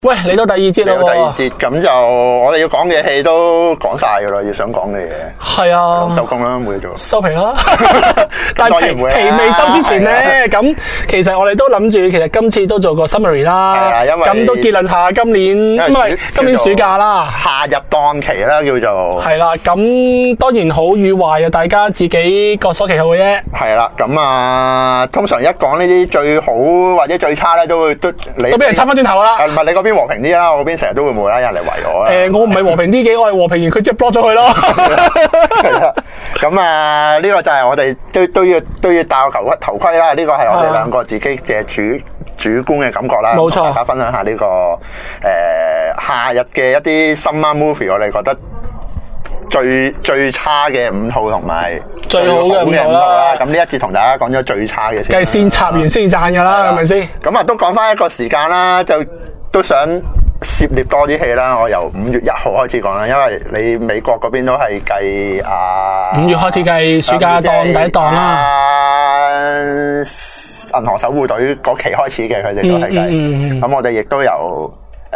喂，嚟到第二節啦喎。 嚟到第二節，咁就我哋要講嘅戲都講晒噶啦，要想講嘅嘢。 係啊， 收工啦，冇嘢做。 收皮啦。但係皮未收之前咧，咁其實我哋都諗住，其實今次都做個 summary 啦。 係啊，因為咁都結論下今年，因為今年暑假啦， 夏日檔期啦，叫做。 係啦，咁當然好與壞啊，大家自己各所其好嘅啫。 係啦，咁啊，通常一講呢啲最好或者最差咧，都你俾人插翻轉頭啦。 唔係你嗰邊和平啲啦，我嗰邊成日都會無啦啦有人嚟圍我啦。 我唔係和平啲嘅，我係和平完佢即係 block 咗佢咯。 係啦，咁啊，呢個就係我哋都要戴頭盔啦。呢個係我哋兩個自己嘅主觀嘅感覺啦。 冇錯， 大家分享下呢個夏日嘅一啲 summer movie，我哋覺得最差嘅5套同埋最好嘅5套啦。 咁呢一節同大家講咗最差嘅先。 梗係先插完先讚㗎啦，係咪先？ 咁啊，都講翻一個時間啦，就都想涉獵多啲戲啦。我由5月1號開始講啦，因為你美國嗰邊都係計5 月開始計暑假檔第一檔啦。 銀河守護隊嗰期開始嘅，佢哋都係計。咁我哋亦都由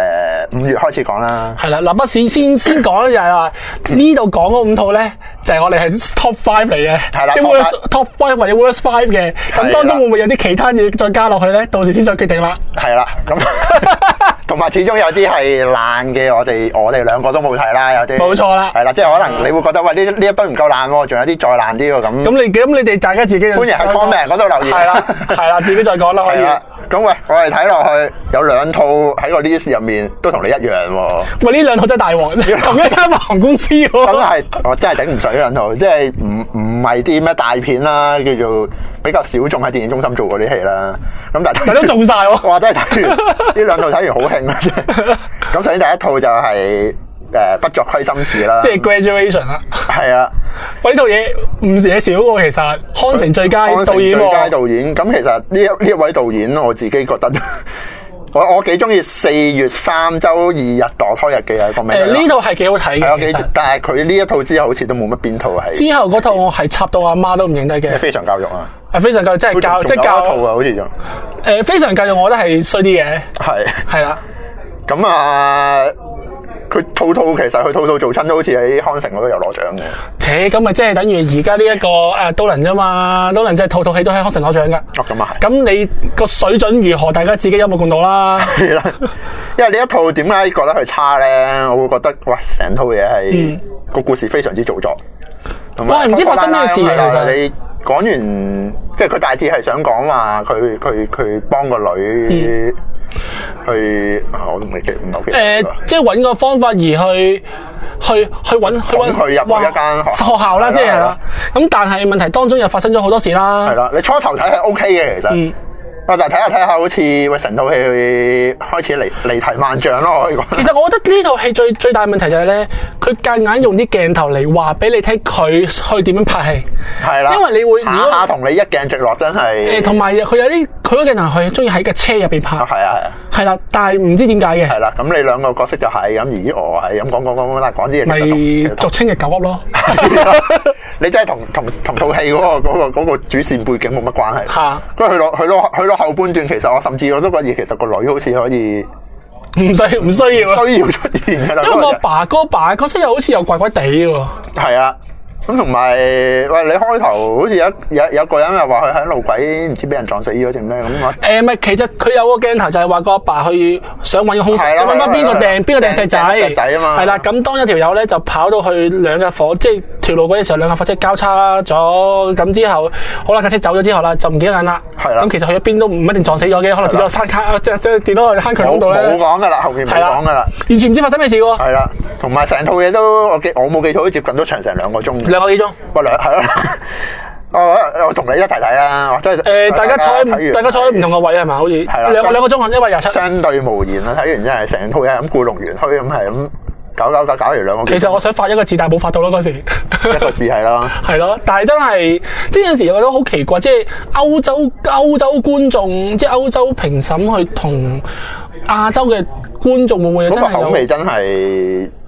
5月開始講啦。 係啦，嗱，不先講咧就係話呢度講嗰5套咧，就係我哋係 top 5嚟嘅， 係啦， 即係 top 5或者 worst 5嘅。咁當中會唔會有啲其他嘢再加落去咧？到時先再決定啦。 係啦，咁同埋始終有啲係爛嘅，我哋兩個都冇睇啦，有啲冇錯啦。 係啦，即係可能你會覺得喂呢一堆唔夠爛喎，仲有啲再爛啲喎咁。 咁你哋大家自己歡迎喺 comment 嗰度留言。 係啦，自己再講啦，可以。 咁喂，我哋睇落去有2套喺個 list 入面都同你一樣喎。 喂，呢2套真係大鑊，同一間航空公司喎。 真係，我真係頂唔順呢2套，即係唔係啲咩大片啦，叫做比較小眾喺電影中心做嗰啲戲啦。咁但係都做晒喎。 哇！真係睇完呢2套睇完好興啊！咁首先第一套就係不作虧心事啦， 即係 graduation 啦。 係啊， 喂，呢套嘢唔嘢少喎，其實康城最佳導演喎。 最佳導演，咁其實呢一位導演，我自己覺得我幾中意4月3週2日墮胎日記啊個名。 呢套係幾好睇嘅， 但係佢呢一套之後好似都冇乜邊套係。之後嗰套我係插到阿媽都唔認得嘅。 非常教育啊！ 非常教育，即係教，即係教。 套啊，好似仲。 非常教育，我覺得係衰啲嘅。係啦。 咁啊。佢套其實佢套做親都好似喺康城嗰度有攞獎嘅。 咁咪即係等於而家呢一個都能啫嘛，都能即係套戲都喺康城攞獎噶。 咁啊係。咁你個水準如何？大家自己有目共睹啦。 係啦，因為呢一套點解覺得佢差咧？我會覺得哇，成套嘢係個故事非常之做作。 我係唔知發生咩事嘅其實。 你講完，即係佢大致係想講話佢幫個女。去我都唔記得即係揾個方法而去揾佢入一間學校啦，即係啦。咁但係問題當中又發生咗好多事啦。 係啦，你初頭睇係 OK 嘅，其實。但係睇下好似喂成套戲開始離題萬丈咯，可以講。 其實我覺得呢套戲最大問題就係咧，佢夾硬用啲鏡頭嚟話俾你聽佢去點樣拍戲。 係啦， 因為你會下同你一鏡直落，真係。 同埋佢有啲佢嗰鏡頭係中意喺架車入邊拍。 係啊。 係啦，但係唔知點解嘅。 係啦，咁你兩個角色就係咁，而我係咁講啲嘢。 咪俗稱嘅狗噏咯。 你真係同套戲嗰個主線背景冇乜關係。 嚇。 不過去到後半段，其實我甚至我都覺得，其實個女好似可以唔需要出現㗎啦。 因為我爸角色又好似又怪怪地喎。 係啊。咁同埋，喂，你開頭好似有個人又話佢喺路軌唔知俾人撞死咗定咩咁啊？ 唔係，其實佢有個鏡頭就係話個阿爸去想揾個兇手，想揾翻邊個掟石仔啊嘛。 係啦，咁當一條友咧就跑到去兩架火，即係條路軌嘅時候，兩架火車交叉咗，咁之後好啦，架車走咗之後啦，就唔見得人啦。 係啦。 咁其實去咗邊都唔一定撞死咗嘅，可能跌咗山卡，即係跌咗去坑渠窿度咧。 冇講噶啦，後面冇講噶啦， 完全唔知發生咩事喎。 係啦，同埋成套嘢都我冇記錯都接近都長成2個鐘。 2個幾鐘。 係咯。我同你一齊睇啦，真係大家坐喺唔同個位係咪？好似係啦， 兩個鐘，1位27。 相對無言啦，睇完真係成套嘢咁故弄玄虛咁係咁搞完2個。 其實我想發一個字，但係冇發到咯嗰時。 一個字係咯。係咯，但係真係即係有時我覺得好奇怪，即係歐洲觀眾，即係歐洲評審去同亞洲嘅觀眾會唔會真係口味真係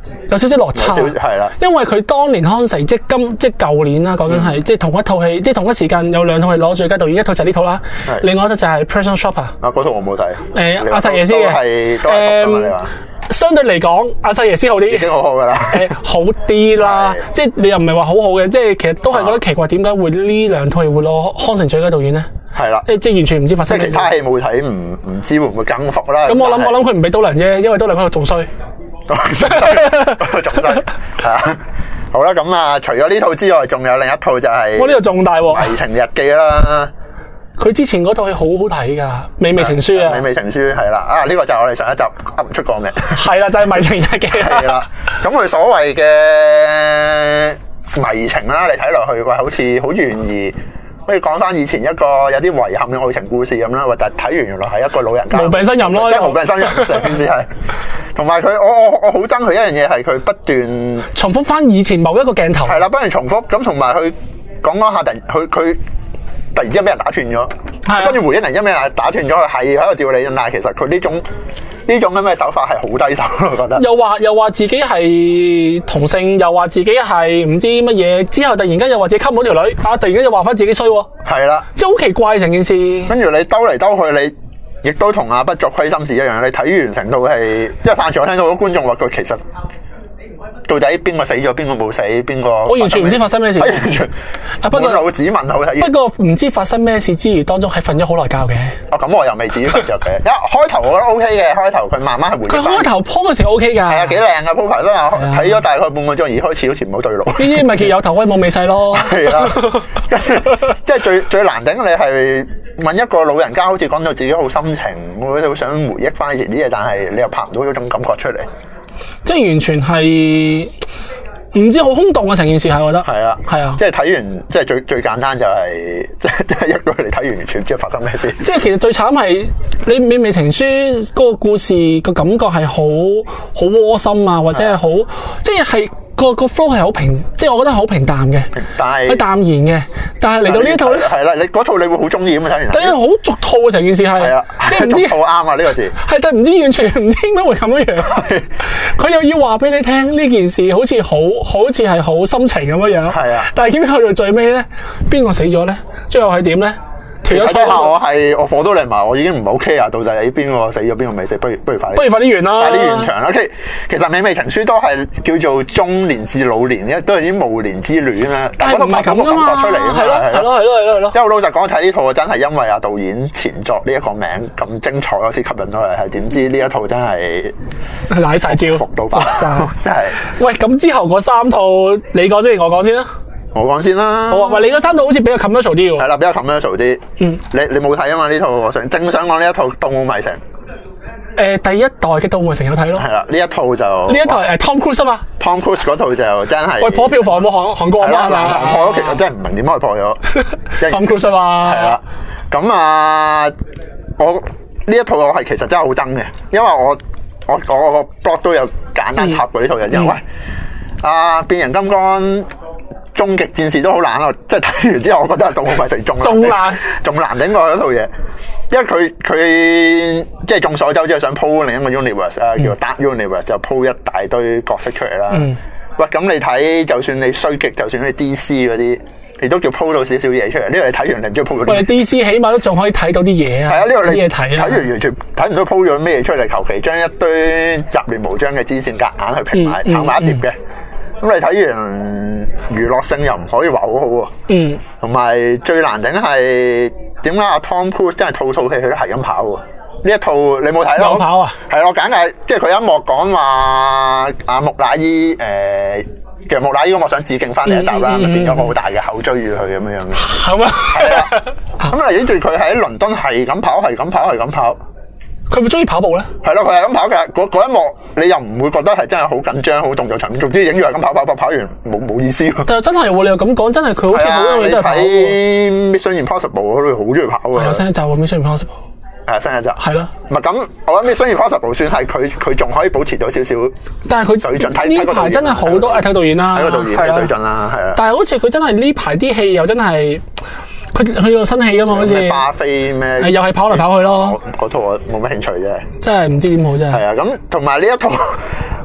有少少落差， 係啦， 因為佢當年康城即舊年啦，講緊係即係同一套戲，即係同一時間有兩套係攞最佳導演，一套就係呢套啦，另外一套就係 Personal Shopper。 嗰套我冇睇。 阿薩耶斯嘅都係你話。 相對嚟講，阿薩耶斯好啲， 已經好㗎啦。 好啲啦，即係你又唔係話好好嘅，即係其實都係覺得奇怪，點解會呢兩套戲會攞康城最佳導演咧？係啦，即係完全唔知發生咩事。 即係其他戲冇睇，唔知會唔會更服啦。 咁我諗佢唔俾都良啫，因為都良嗰度仲衰， 仲衰係啊。好啦，咁啊，除咗呢套之外，仲有另一套就係我呢度仲大喎， 《迷情日記》啦。 佢之前嗰套戲好好睇㗎，《美味情書》啊，《 美味情書》係啦，呢個就係我哋上一集噏唔出個名。 係啦，就係《迷情日記》 係啦。咁佢所謂嘅迷情啦，你睇落去喂，好似好懸疑。可以講翻以前一個有啲遺憾嘅愛情故事咁啦，或者睇完原來係一個老人家無病呻吟咯， 即係無病呻吟成件事係。同埋佢，我好憎佢一樣嘢係佢不斷重複翻以前某一個鏡頭。 係啦，不斷重複咁，同埋佢講下佢突然之間俾人打斷咗，跟住回應突然之間俾人打斷咗，佢係喺度吊你，但係其實佢呢種咁嘅手法係好低手咯，我覺得。又話自己係同性，又話自己係唔知乜嘢，之後突然間又話自己溝唔到條女，突然間又話翻自己衰喎。係啦，即係好奇怪成件事。跟住你兜嚟兜去，你亦都同阿不作虧心事一樣，你睇完成套戲，即係散場我聽到好多觀眾話佢其實。到底邊個死咗，邊個冇死，邊個？我完全唔知發生咩事。完全不過老子問好睇。不過唔知發生咩事之餘，當中係瞓咗好耐覺嘅。咁我又未至於瞓着嘅。一開頭我覺得 O K 嘅，開頭佢慢慢係回。佢開頭鋪嗰時 O K 㗎。係啊，幾靚㗎鋪排都係睇咗大概半個鐘，而開始好似唔好對路。呢啲咪叫有頭威冇尾勢咯。係啦，即係最難頂你係問一個老人家，好似講到自己好心情，我好想回憶翻以前啲嘢，但係你又拍唔到嗰種感覺出嚟。即係完全係唔知好空洞啊！成件事係，我覺得係啊，係啊，即係睇完，即係最簡單就係即係一個你睇完全唔知發生咩事。即係其實最慘係你《美味情書》嗰個故事個感覺係好窩心啊，或者係好即係。個 flow 係好平，即係我覺得好平淡嘅，係淡然嘅。但係嚟到呢一套咧，係啦，你嗰套你會好中意咁睇完。但係好俗套啊！成件事係，啊，即係唔知好啱啊呢個字。係，但係唔知完全唔知點解會咁樣樣。佢又要話俾你聽呢件事好似係好心情咁樣樣。係啊，但係點解去到最尾咧，邊個死咗咧？最後係點咧？睇下我火都嚟埋，我已經唔係 OK 啊！到底邊個死咗，邊個未死？不如快啲完啦！快啲完場啦！其實《美味情書》都係叫做中年至老年，都係啲忘年之戀啦。但係唔係咁噶嘛？出嚟係咯。因為我老實講，睇呢套真係因為導演前作呢一個名咁精彩，我先吸引到佢。係點知呢一套真係瀨晒招，服到爆真係。喂，咁之後嗰三套你講先，我講先啦。我講先啦。好啊，喂，你嗰三套好似比較 commercial 啲喎。係啦，比較 commercial 啲。你冇睇啊嘛？呢套我正想講呢一套《盜墓迷城》。第一代嘅《盜墓迷城》有睇咯。係啦，呢一套就呢一代Tom Cruise 啊嘛。Tom Cruise 嗰套就真係喂破票房冇韓國啊嘛。破咗其實真係唔明點解佢破咗。Tom Cruise 啊嘛。係啦。咁啊，我呢一套我係其實真係好憎嘅，因為我個 blog 都有簡單插過呢套嘢，因為變形金剛。終極戰士都好難咯，即係睇完之後，我覺得《盜墓迷城》仲難頂過嗰套嘢，因為佢即係眾所周知，想鋪另一個 universe 啊，叫做 Dark Universe， 就鋪一大堆角色出嚟啦。喂，咁你睇，就算你衰極，就算你 DC 嗰啲，你都叫鋪到少少嘢出嚟。呢個你睇完，你唔知鋪到啲。喂 ，DC 起碼都仲可以睇到啲嘢啊。係啊，呢個你嘢睇啊。睇完完全睇唔到鋪咗咩嘢出嚟，求其將一堆雜亂無章嘅支線夾硬去拼埋，炒埋一碟嘅。咁你睇完娛樂性又唔可以話好好喎，同埋最難頂係點解阿 Tom Cruise 真係套戲佢都係咁跑喎？呢一套你冇睇咯？有跑啊？係咯，簡介即係佢一幕講話阿木乃伊其實木乃伊我想致敬翻第一集啦，變咗個好大嘅口追住佢咁樣樣嘅。係咩？係啦。咁啊，影住佢喺倫敦係咁跑。佢咪中意跑步咧？係咯，佢係咁跑嘅。嗰一幕你又唔會覺得係真係好緊張、好動作場面，總之影住係咁跑完冇意思。但係真係喎，你又咁講，真係佢好似好多嘢都係跑。睇 Mission Impossible 嗰度好中意跑嘅。有新一集喎 Mission Impossible。係新一集。係咯。唔係咁，我諗 Mission Impossible 算係佢仲可以保持到少少。但係佢水準睇呢排真係好多睇導演啦，睇個導演嘅水準啦，係啊。但係好似佢真係呢排啲戲又真係。佢有新戲噶嘛？好似巴菲咩？又係跑嚟跑去咯。嗰套我冇乜興趣啫。真係唔知點好真係。係啊，咁同埋呢一套，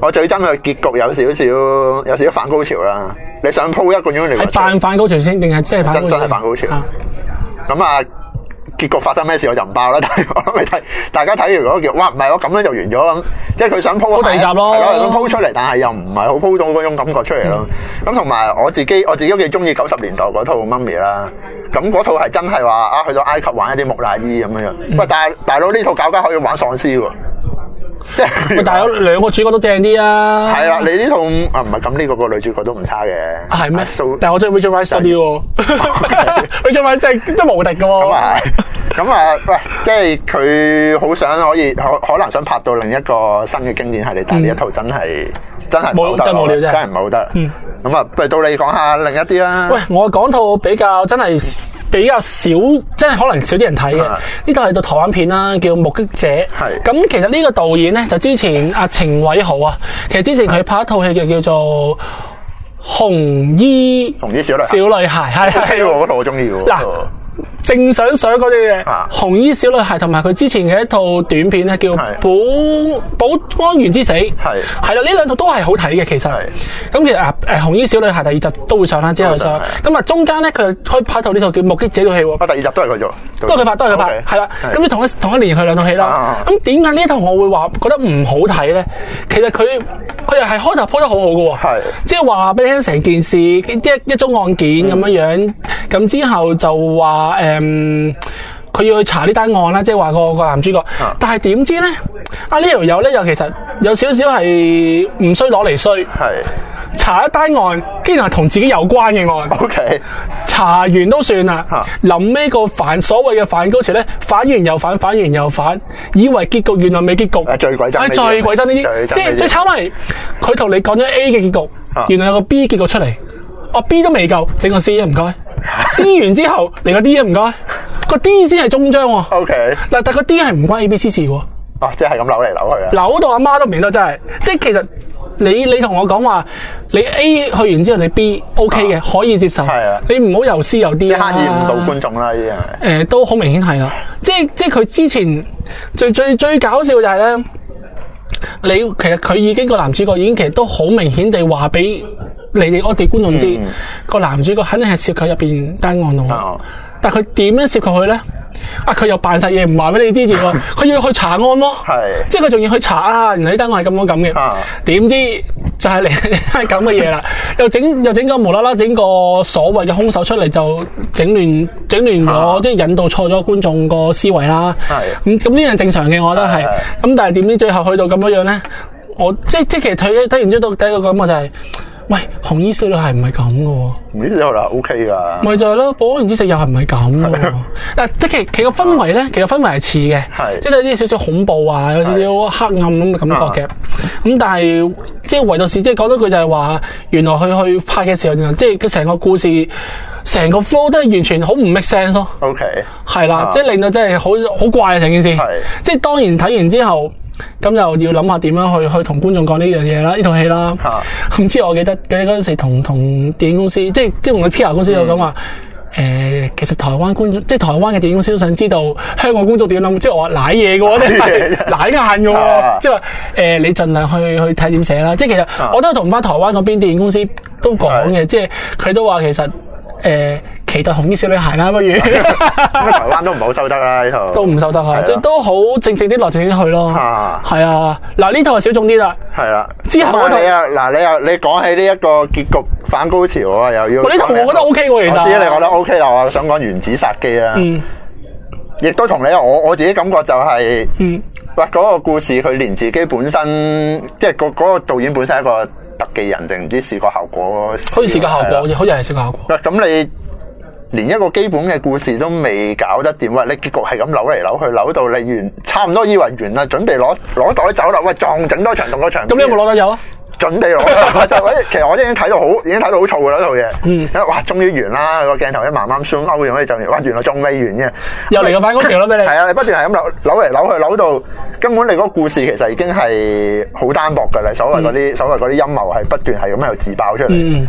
我最憎佢結局有少少反高潮啦。你想鋪一個 universe 係扮反高潮先，定係真係反高潮？ 真係反高潮。咁啊，結局發生咩事我就唔爆啦。但係我諗你睇，大家睇完嗰個叫，哇唔係我咁樣就完咗咁，即係佢想鋪第二集咯， 係咯，想鋪出嚟，但係又唔係好鋪到嗰種感覺出嚟咯。咁同埋我自己都幾中意90年代嗰套媽咪啦。咁嗰套係真係話啊，去到埃及玩一啲木乃伊咁樣樣。喂，大佬呢套搞家可以玩喪屍喎。即係大佬兩個主角都正啲啊！ 係啦，你呢套啊唔係咁，呢個女主角都唔差嘅。 係咩？但係我中意 Rachel Weisz 多啲喎。Rachel Weisz 真係無敵嘅喎。 咁啊，喂，即係佢好想可能想拍到另一個新嘅經典系列，但係呢一套真係冇得，真係冇料啫，真係唔係好得。咁啊，不如到你講下另一啲啦。 喂，我講套比較少，真係可能少啲人睇嘅。呢套係套台灣片啦，叫《目擊者》。係。咁其實呢個導演咧，就之前阿程偉豪啊，其實之前佢拍一套戲叫做紅衣小女孩。 係。嗰套我中意喎。 嗱。正想嗰啲嘅紅衣小女孩，同埋佢之前嘅一套短片咧，叫《保安員之死》。係啦，呢兩套都係好睇嘅，其實。咁其實紅衣小女孩第二集都會上啦，之後上。咁啊，中間咧佢可以拍套呢套叫《目擊者》套戲喎。 第二集都係佢做， 都係佢拍，係啦。咁你同一年佢兩套戲啦。咁點解呢一套我會話覺得唔好睇咧？其實佢又係開頭鋪得好好嘅喎。即係話俾你聽成件事，一宗案件咁樣，咁之後就話佢要去查呢單案啦，即係話個男主角，但係點知咧？呢條友咧又其實有少少係唔衰攞嚟衰，查一單案，竟然係同自己有關嘅案。 OK， 查完都算啦，臨尾個所謂嘅反高潮咧，反完又反，以為結局原來未結局， 最鬼憎呢啲，即係最慘係佢同你講咗 A 嘅結局，原來有個 B 結局出嚟，B 都未夠，整個 C 唔該。C 完之後嚟個 D 啊，唔該，個 D 先係終章喎。 OK， 但個 D 係唔關 ABC 事喎。 即係咁扭嚟扭去啊！ 扭到阿媽都唔認得，真係。即係其實你同我講話，你 A 去完之後你 B OK 嘅，可以接受。係啊，你唔好由 C 由 D 即係刻意誤導觀眾啦，已經係。 都好明顯係啦。即係佢之前最搞笑就係咧，其實佢已經個男主角已經其實都好明顯地話俾我哋觀眾知，個男主角肯定係涉及入邊單案度。但佢點樣涉及佢咧？佢又扮晒嘢，唔話俾你知住喎。佢要去查案咯，即係佢仲要去查原來呢單案係咁嘅。點知就係係咁嘅嘢啦，又整個無啦啦整個所謂嘅兇手出嚟，就整亂咗，即係引導錯咗觀眾個思維啦。咁呢樣正常嘅，我覺得係。咁但係點知最後去到咁樣咧？我即係其實睇完之後第一個感覺就係。喂，紅衣小女孩唔係咁嘅喎， 紅衣小女孩 OK 噶， 咪就係咯，保安員之死又係唔係咁嘅喎。嗱，即係其實個氛圍咧，其實氛圍係似嘅，即係有啲少少恐怖啊，有少少黑暗咁嘅感覺嘅。咁但係即係唯獨是即係講多句就係話，原來佢去拍嘅時候，即係佢成個故事、成個 flow 都係完全好唔 make sense 咯。OK， 係啦，即係令到真係好怪啊成件事。即係當然睇完之後。咁就要諗下點樣去同觀眾講呢樣嘢啦，呢套戲啦。唔知我記得嗰陣時同電影公司，即係同佢 PR 公司有講話，其實台灣觀眾，即係台灣嘅電影公司都想知道香港觀眾點諗。即係我話舐嘢嘅喎，舐硬嘅喎。即係話你盡量去睇點寫啦。即係其實我都同翻台灣嗰邊電影公司都講嘅，即係佢都話其實期待紅衣小女孩啦，不如台灣都唔好收得啦，呢套都唔收得啊，即係都好正啲落正啲去咯。係啊，嗱呢套係小眾啲啦。係啦，之後嗰套你講起呢一個結局反高潮啊，又要呢套我覺得 OK 喎，其實。 我知你覺得 OK 啦，我想講原子殺機啦。亦都同你我自己感覺就係，嗰個故事佢連自己本身，即係嗰個導演本身係一個特技人，定唔知視覺效果？ 好似視覺效果，好似係視覺效果。 咁你連一個基本嘅故事都未搞得掂，喂！你結局係咁扭嚟扭去，扭到你差唔多以為完啦，準備攞袋走啦，喂！撞整多場動個場。咁你有冇攞袋走啊？ 準備攞，其實我已經睇到好燥㗎啦套嘢。哇！終於完啦，個鏡頭一慢慢 zoom out 咗，就哇！原來仲未完嘅， 又嚟個反高潮咯俾你。 係啊，你不斷係咁扭嚟扭去，扭到根本你嗰個故事其實已經係好單薄㗎啦。所謂嗰啲陰謀係不斷係咁喺度自爆出嚟。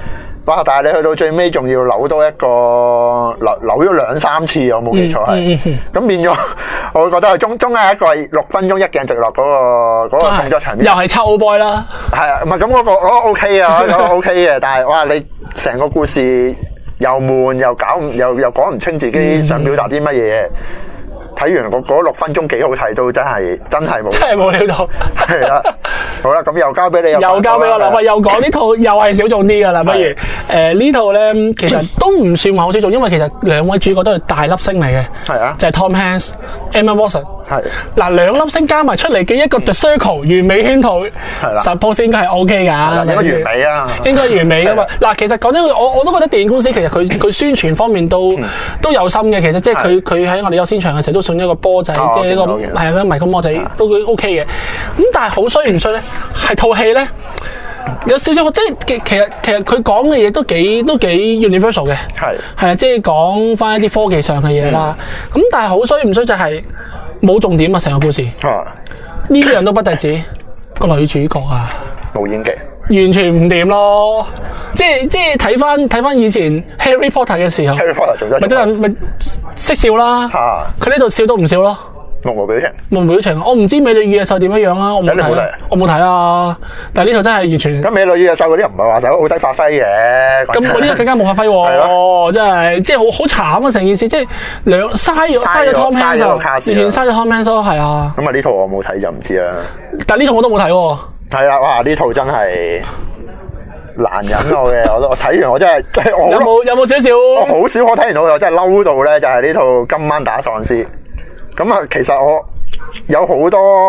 哇！但係你去到最尾仲要扭多一個扭咗2-3次，我冇記錯係。咁變咗，我會覺得係中間一個係6分鐘一鏡直落嗰個動作場面， 又係抽 boy 啦。 係啊，唔係咁嗰個OK 啊，嗰個 OK 嘅。但係哇，你成個故事又悶又講唔清自己想表達啲乜嘢。睇完嗰6分鐘幾好睇，都真係冇， 真係冇料到。 係啦，好啦，咁又交俾你， 又交俾我啦。喂，又講呢套又係小眾啲噶啦，不如呢套咧，其實都唔算話好小眾，因為其實兩位主角都係大粒星嚟嘅。係啊，就係 Tom Hanks、Emma Watson。係嗱，兩粒星加埋出嚟嘅一個 The Circle 完美圈套，係啦 ，suppose 應該係 OK 噶， 應該完美啊， 應該完美噶嘛。嗱，其實講真，我都覺得電影公司其實佢宣傳方面都有心嘅。其實即係佢喺我哋有先場嘅時候都送咗個波仔，即係一個係啊迷宮魔仔都 OK 嘅。咁但係好衰唔衰咧？係套戲咧有少少，即係其實佢講嘅嘢都幾 universal 嘅，係啊，即係講翻一啲科技上嘅嘢啦。咁但係好衰唔衰就係冇重點啊！成個故事呢樣都不特止，個女主角啊冇演技， 完全唔掂咯。即係睇翻以前 Harry Potter 嘅時候 ，Harry Potter 做咗咪識笑啦。佢呢度笑都唔笑咯。 冇表情， 冇表情。我唔知美女與野獸點樣啊，我冇睇啊。但係呢套真係完全。 咁美女與野獸嗰啲唔係話就好使發揮嘅。 咁嗰啲更加冇發揮喎，真係即係好慘啊！成件事即係嘥咗 Tom Hanks，完全嘥咗 Tom Hanks 係啊。 咁啊呢套我冇睇就唔知啦。 但係呢套我都冇睇喎。係啊，哇！呢套真係難忍我嘅，我睇完我真係我有冇少少？ 我好少可睇完到我真係嬲到咧，就係呢套今晚打喪屍。咁啊，其實我有好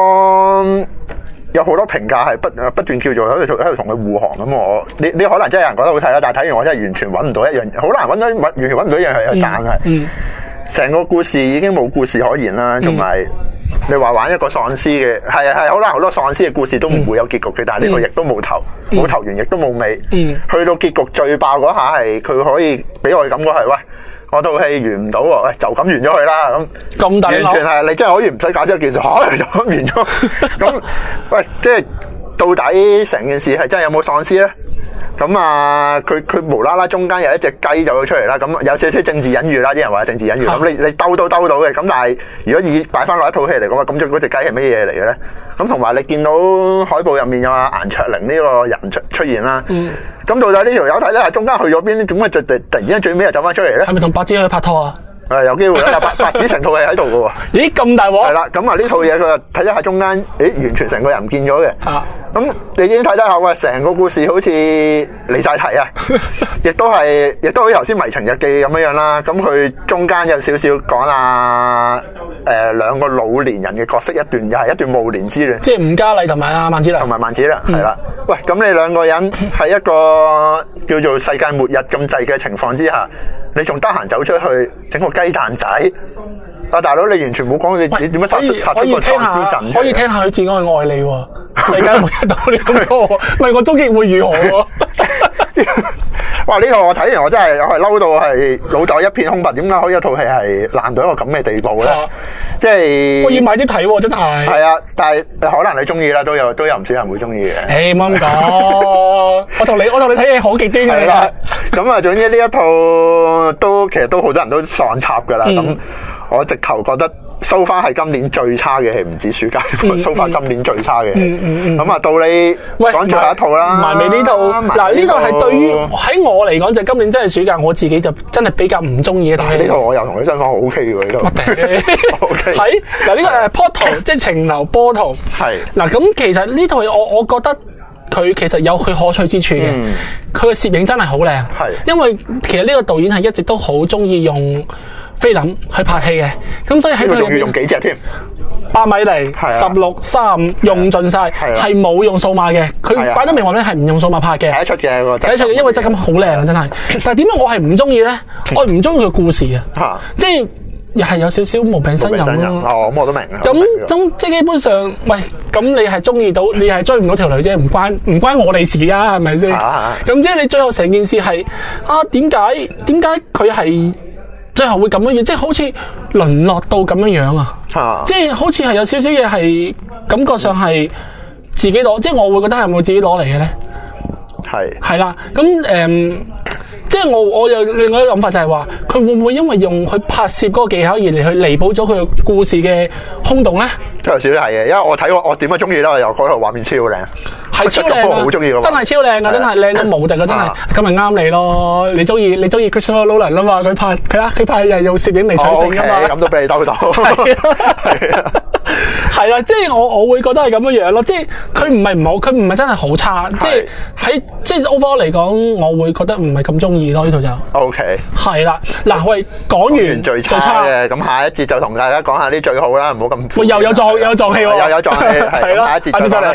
多評價係不斷叫做喺度同佢護航咁。你可能真係有人覺得好睇啦，但係睇完我真係完全揾唔到一樣，好難完全揾唔到一樣係有讚係。成個故事已經冇故事可言啦，同埋你話玩一個喪屍嘅係好多喪屍嘅故事都唔會有結局嘅，但係呢個亦都冇頭完，亦都冇尾。去到結局最爆嗰下係佢可以俾我嘅感覺係喂。我套戲完唔到喎，喂就咁完咗佢啦咁大完全係你真係可以唔使解釋件事，就咁完咗。咁喂，即係到底成件事係真係有冇喪屍咧？咁啊，佢無啦啦中間有一隻雞走咗出嚟啦，咁有少少政治隱喻啦，啲人話政治隱喻。咁你兜到嘅，咁但係如果以擺翻落一套戲嚟講，咁嗰隻雞係乜嘢嚟嘅咧？咁同埋你見到海報入面有阿顏卓靈呢個人出現啦。咁到底呢條友睇咧，中間去咗邊？點解突然之間最尾又走翻出嚟咧？係咪同白只去拍拖啊？有機會啦，白只成套戲喺度嘅喎。咦，咁大鑊？係啦，咁啊呢套嘢佢睇一下中間，完全成個人唔見咗嘅。咁你已經睇得下，喂，成個故事好似離晒題啊！亦都好似頭先《迷情日記》咁樣啦。咁佢中間有少少講兩個老年人嘅角色，又係一段暮年之戀。即係吳嘉麗同埋阿萬梓良。同埋萬梓良，係啦。喂，咁你兩個人喺一個叫做世界末日咁滯嘅情況之下，你仲得閒走出去整個雞蛋仔？大佬，你完全冇講你點樣殺出個喪屍陣。可以聽下佢自我嘅愛你喎。世界末日到你咁講，問我終極會如何喎？哇！呢套我睇完我真係嬲到係腦袋一片空白。點解可以一套戲係爛到一個咁嘅地步咧？即係我要買啲睇喎，真係。係啊，但係可能你中意啦，都有唔少人會中意嘅。誒，冇咁講。我同你睇嘢好極端嘅。係啦。咁啊，總之呢一套其實都好多人都喪插噶啦。咁我直頭覺得收翻係今年最差嘅戲，唔止暑假，收翻今年最差嘅戲。咁啊，到你講最後一套啦。埋尾呢套，嗱呢套係對於喺我嚟講就今年真係暑假，我自己就真係比較唔中意嘅。但係呢套我又同你相反 O K 嘅呢套。O K。係嗱呢個係 Portal， 即係情流波濤。係嗱咁其實呢套我覺得佢其實有佢可取之處嘅。佢嘅攝影真係好靚。係因為其實呢個導演係一直都好中意用菲林去拍戲嘅，咁所以喺度仲要用幾隻添？8米厘、16、35用盡晒，係冇用數碼嘅。佢擺得明話咧係唔用數碼拍嘅，睇得出嘅，睇得出嘅，因為質感好靚啊，真係。但係點解我係唔中意咧？我唔中意佢故事啊，即係又係有少少無病呻吟咯。哦，咁我都明。咁即係基本上，喂，咁你係中意到，你係追唔到條女啫，唔關我哋事啊，係咪先？咁即係你最後成件事係點解佢係？最後會咁樣樣，即係好似淪落到咁樣樣啊！即係好似係有少少嘢係感覺上係自己攞，即係我會覺得係咪自己攞嚟嘅咧？ 係啦，咁即係我有另外一個諗法就係話，佢會唔會因為用佢拍攝嗰個技巧而嚟去彌補咗佢故事嘅空洞咧？ 都有少少係嘅，因為我睇過，我點解中意咧？我又覺得畫面超靚， 係超靚啊！ 好中意㗎， 真係超靚啊！真係靚到無敵啊！真係，咁咪啱你咯！你中意 Christopher Nolan 啊嘛？佢拍又用攝影嚟取勝㗎嘛？ 咁都俾你兜到， 係啊，即係我會覺得係咁樣樣咯，即係佢唔係唔好，佢唔係真係好差，即係 overall 嚟講，我會覺得唔係咁中意咯呢套就。 OK。 係啦，嗱喂，講完最差嘅，咁下一節就同大家講下啲最好啦，唔好咁。 又有撞氣喎。 有撞氣，係啦，下一節再講啦。